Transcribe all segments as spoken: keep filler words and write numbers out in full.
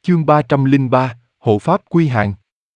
Chương ba trăm lẻ ba, Hộ Pháp quy hàng.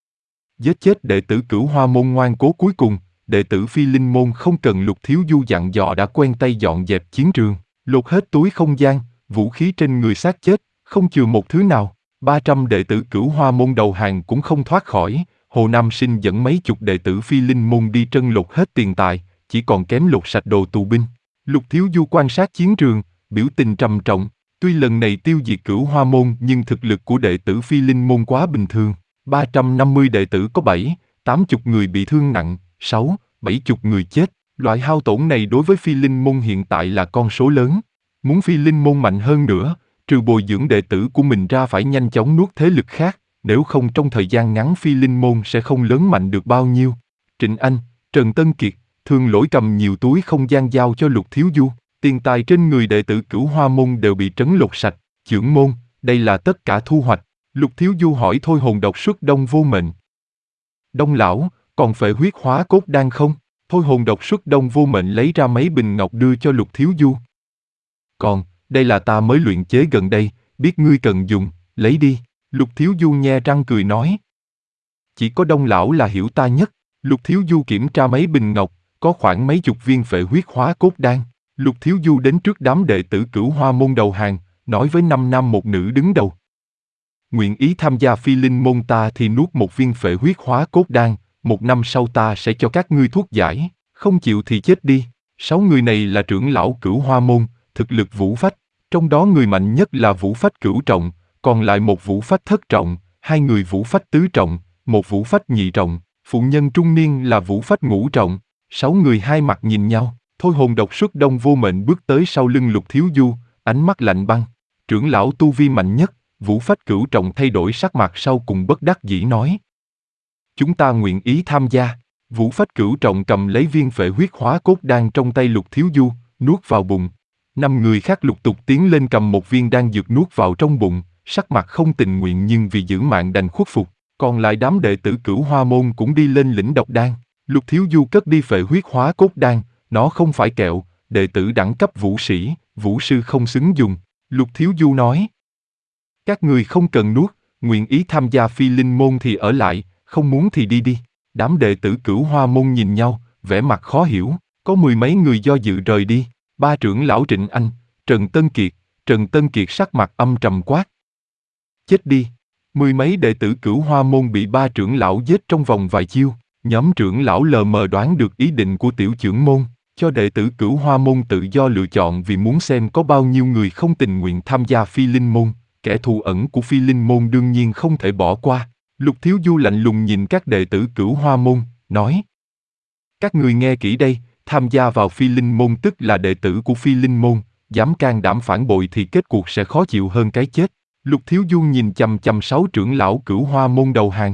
Giết chết đệ tử Cửu Hoa môn ngoan cố cuối cùng, đệ tử Phi Linh môn không cần Lục Thiếu Du dặn dò đã quen tay dọn dẹp chiến trường, lột hết túi không gian, vũ khí trên người xác chết, không chừa một thứ nào. ba trăm đệ tử Cửu Hoa môn đầu hàng cũng không thoát khỏi. Hồ Nam Sinh dẫn mấy chục đệ tử Phi Linh môn đi trân lột hết tiền tài, chỉ còn kém lột sạch đồ tù binh. Lục Thiếu Du quan sát chiến trường, biểu tình trầm trọng. Tuy lần này tiêu diệt Cửu Hoa môn nhưng thực lực của đệ tử Phi Linh môn quá bình thường. ba trăm năm mươi đệ tử có bảy, tám mươi người bị thương nặng, sáu, bảy mươi người chết. Loại hao tổn này đối với Phi Linh môn hiện tại là con số lớn. Muốn Phi Linh môn mạnh hơn nữa, trừ bồi dưỡng đệ tử của mình ra phải nhanh chóng nuốt thế lực khác, nếu không trong thời gian ngắn Phi Linh môn sẽ không lớn mạnh được bao nhiêu. Trịnh Anh, Trần Tân Kiệt, Thường Lỗi cầm nhiều túi không gian giao cho Lục Thiếu Du. Tiền tài trên người đệ tử Cửu Hoa môn đều bị trấn lột sạch. Chưởng môn, đây là tất cả thu hoạch. Lục Thiếu Du hỏi thôi hồn độc xuất đông vô mệnh. Đông lão, còn phệ huyết hóa cốt đan không? Thôi hồn độc xuất đông vô mệnh lấy ra mấy bình ngọc đưa cho Lục Thiếu Du. Còn, đây là ta mới luyện chế gần đây, biết ngươi cần dùng, lấy đi. Lục Thiếu Du nhe răng cười nói. Chỉ có Đông lão là hiểu ta nhất. Lục Thiếu Du kiểm tra mấy bình ngọc, có khoảng mấy chục viên phệ huyết hóa cốt đan. Lục Thiếu Du đến trước đám đệ tử Cửu Hoa môn đầu hàng, nói với năm nam một nữ đứng đầu. Nguyện ý tham gia Phi Linh môn ta thì nuốt một viên phệ huyết hóa cốt đan, một năm sau ta sẽ cho các ngươi thuốc giải, không chịu thì chết đi. Sáu người này là trưởng lão Cửu Hoa môn, thực lực vũ phách, trong đó người mạnh nhất là vũ phách cửu trọng, còn lại một vũ phách thất trọng, hai người vũ phách tứ trọng, một vũ phách nhị trọng, phụ nhân trung niên là vũ phách ngũ trọng. Sáu người hai mặt nhìn nhau. Thôi hồn độc xuất đông vô mệnh bước tới sau lưng Lục Thiếu Du, ánh mắt lạnh băng. Trưởng lão tu vi mạnh nhất, vũ phách cửu trọng thay đổi sắc mặt sau cùng bất đắc dĩ nói. Chúng ta nguyện ý tham gia. Vũ phách cửu trọng cầm lấy viên phệ huyết hóa cốt đan trong tay Lục Thiếu Du, nuốt vào bụng. Năm người khác lục tục tiến lên cầm một viên đan dược nuốt vào trong bụng, sắc mặt không tình nguyện nhưng vì giữ mạng đành khuất phục. Còn lại đám đệ tử Cửu Hoa môn cũng đi lên lĩnh độc đan. Lục Thiếu Du cất đi phệ huyết hóa cốt đan. Nó không phải kẹo, đệ tử đẳng cấp vũ sĩ, vũ sư không xứng dùng. Lục Thiếu Du nói. Các người không cần nuốt, nguyện ý tham gia Phi Linh môn thì ở lại, không muốn thì đi đi. Đám đệ tử Cửu Hoa môn nhìn nhau, vẻ mặt khó hiểu, có mười mấy người do dự rời đi. Ba trưởng lão Trịnh Anh, Trần Tân Kiệt, Trần Tân Kiệt sắc mặt âm trầm quát. Chết đi. Mười mấy đệ tử Cửu Hoa môn bị ba trưởng lão giết trong vòng vài chiêu. Nhóm trưởng lão lờ mờ đoán được ý định của tiểu trưởng môn, cho đệ tử Cửu Hoa môn tự do lựa chọn vì muốn xem có bao nhiêu người không tình nguyện tham gia Phi Linh môn. Kẻ thù ẩn của Phi Linh môn đương nhiên không thể bỏ qua. Lục Thiếu Du lạnh lùng nhìn các đệ tử Cửu Hoa môn, nói. Các người nghe kỹ đây, tham gia vào Phi Linh môn tức là đệ tử của Phi Linh môn, dám can đảm phản bội thì kết cuộc sẽ khó chịu hơn cái chết. Lục Thiếu Du nhìn chằm chằm sáu trưởng lão Cửu Hoa môn đầu hàng.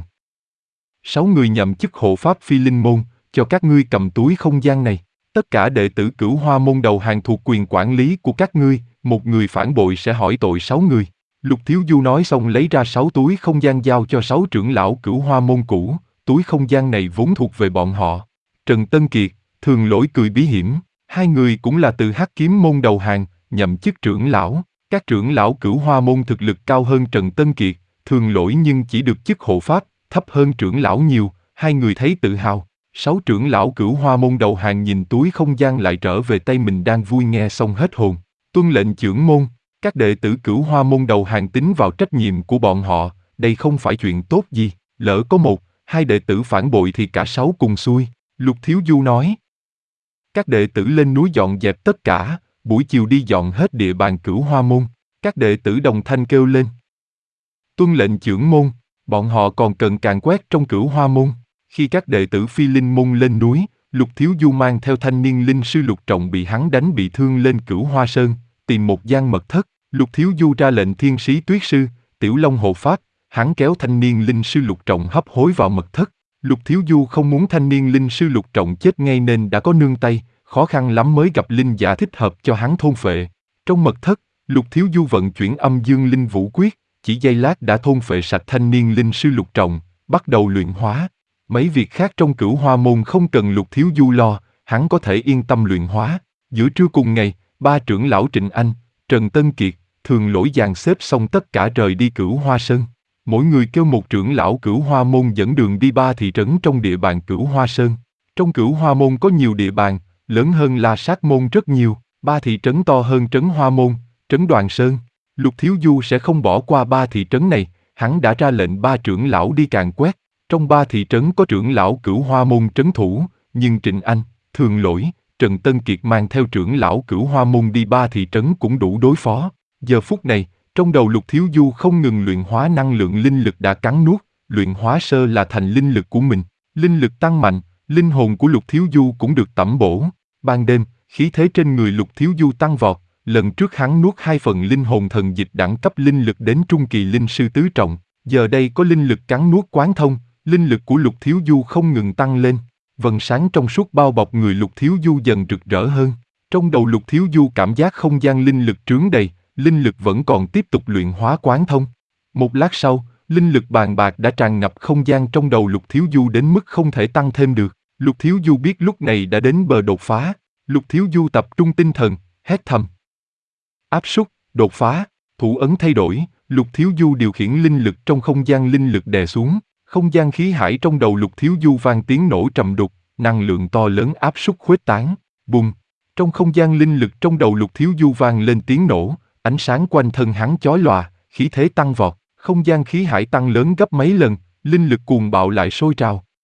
Sáu người nhậm chức hộ pháp Phi Linh môn, cho các ngươi cầm túi không gian này. Tất cả đệ tử Cửu Hoa môn đầu hàng thuộc quyền quản lý của các ngươi, một người phản bội sẽ hỏi tội sáu người. Lục Thiếu Du nói xong lấy ra sáu túi không gian giao cho sáu trưởng lão Cửu Hoa môn cũ, túi không gian này vốn thuộc về bọn họ. Trần Tân Kiệt, Thường Lỗi cười bí hiểm, hai người cũng là từ Hắc Kiếm môn đầu hàng, nhậm chức trưởng lão. Các trưởng lão Cửu Hoa môn thực lực cao hơn Trần Tân Kiệt, Thường Lỗi nhưng chỉ được chức hộ pháp, thấp hơn trưởng lão nhiều, hai người thấy tự hào. Sáu trưởng lão Cửu Hoa môn đầu hàng nhìn túi không gian lại trở về tay mình đang vui nghe xong hết hồn. Tuân lệnh trưởng môn, các đệ tử Cửu Hoa môn đầu hàng tính vào trách nhiệm của bọn họ, đây không phải chuyện tốt gì, lỡ có một, hai đệ tử phản bội thì cả sáu cùng xuôi. Lục Thiếu Du nói. Các đệ tử lên núi dọn dẹp tất cả, buổi chiều đi dọn hết địa bàn Cửu Hoa môn. Các đệ tử đồng thanh kêu lên. Tuân lệnh trưởng môn, bọn họ còn cần càn quét trong Cửu Hoa môn. Khi các đệ tử Phi Linh môn lên núi, Lục Thiếu Du mang theo thanh niên linh sư Lục Trọng bị hắn đánh bị thương lên Cửu Hoa Sơn, tìm một gian mật thất. Lục Thiếu Du ra lệnh thiên sĩ tuyết sư, Tiểu Long hộ pháp, hắn kéo thanh niên linh sư Lục Trọng hấp hối vào mật thất. Lục Thiếu Du không muốn thanh niên linh sư Lục Trọng chết ngay nên đã có nương tay, khó khăn lắm mới gặp linh giả thích hợp cho hắn thôn phệ. Trong mật thất, Lục Thiếu Du vận chuyển âm dương linh vũ quyết, chỉ giây lát đã thôn phệ sạch thanh niên linh sư Lục Trọng, bắt đầu luyện hóa. Mấy việc khác trong Cửu Hoa môn không cần Lục Thiếu Du lo, hắn có thể yên tâm luyện hóa. Giữa trưa cùng ngày, ba trưởng lão Trịnh Anh, Trần Tân Kiệt, Thường lỗi dàn xếp xong tất cả rời đi Cửu Hoa Sơn. Mỗi người kêu một trưởng lão Cửu Hoa Môn dẫn đường đi ba thị trấn trong địa bàn Cửu Hoa Sơn. Trong Cửu Hoa Môn có nhiều địa bàn, lớn hơn La Sát Môn rất nhiều, ba thị trấn to hơn trấn Hoa Môn, trấn Đoàn Sơn. Lục Thiếu Du sẽ không bỏ qua ba thị trấn này, hắn đã ra lệnh ba trưởng lão đi càn quét. Trong ba thị trấn có trưởng lão Cửu Hoa Môn trấn thủ, nhưng Trịnh Anh, Thường Lỗi, Trần Tân Kiệt mang theo trưởng lão Cửu Hoa Môn đi ba thị trấn cũng đủ đối phó. Giờ phút này, trong đầu Lục Thiếu Du không ngừng luyện hóa năng lượng linh lực đã cắn nuốt, luyện hóa sơ là thành linh lực của mình. Linh lực tăng mạnh, linh hồn của Lục Thiếu Du cũng được tẩm bổ. Ban đêm, khí thế trên người Lục Thiếu Du tăng vọt, lần trước hắn nuốt hai phần linh hồn thần dịch đẳng cấp linh lực đến trung kỳ linh sư tứ trọng, giờ đây có linh lực cắn nuốt quán thông, linh lực của Lục Thiếu Du không ngừng tăng lên. Vầng sáng trong suốt bao bọc người Lục Thiếu Du dần rực rỡ hơn. Trong đầu Lục Thiếu Du cảm giác không gian linh lực trướng đầy, linh lực vẫn còn tiếp tục luyện hóa quán thông. Một lát sau, linh lực bàn bạc đã tràn ngập không gian trong đầu Lục Thiếu Du đến mức không thể tăng thêm được. Lục Thiếu Du biết lúc này đã đến bờ đột phá. Lục Thiếu Du tập trung tinh thần, hét thầm. Áp suất, đột phá, thủ ấn thay đổi, Lục Thiếu Du điều khiển linh lực trong không gian linh lực đè xuống. Không gian khí hải trong đầu Lục Thiếu Du vang tiếng nổ trầm đục, năng lượng to lớn áp suất khuếch tán. Bùng! Trong không gian linh lực trong đầu Lục Thiếu Du vang lên tiếng nổ, ánh sáng quanh thân hắn chói lòa, khí thế tăng vọt, không gian khí hải tăng lớn gấp mấy lần, linh lực cuồng bạo lại sôi trào.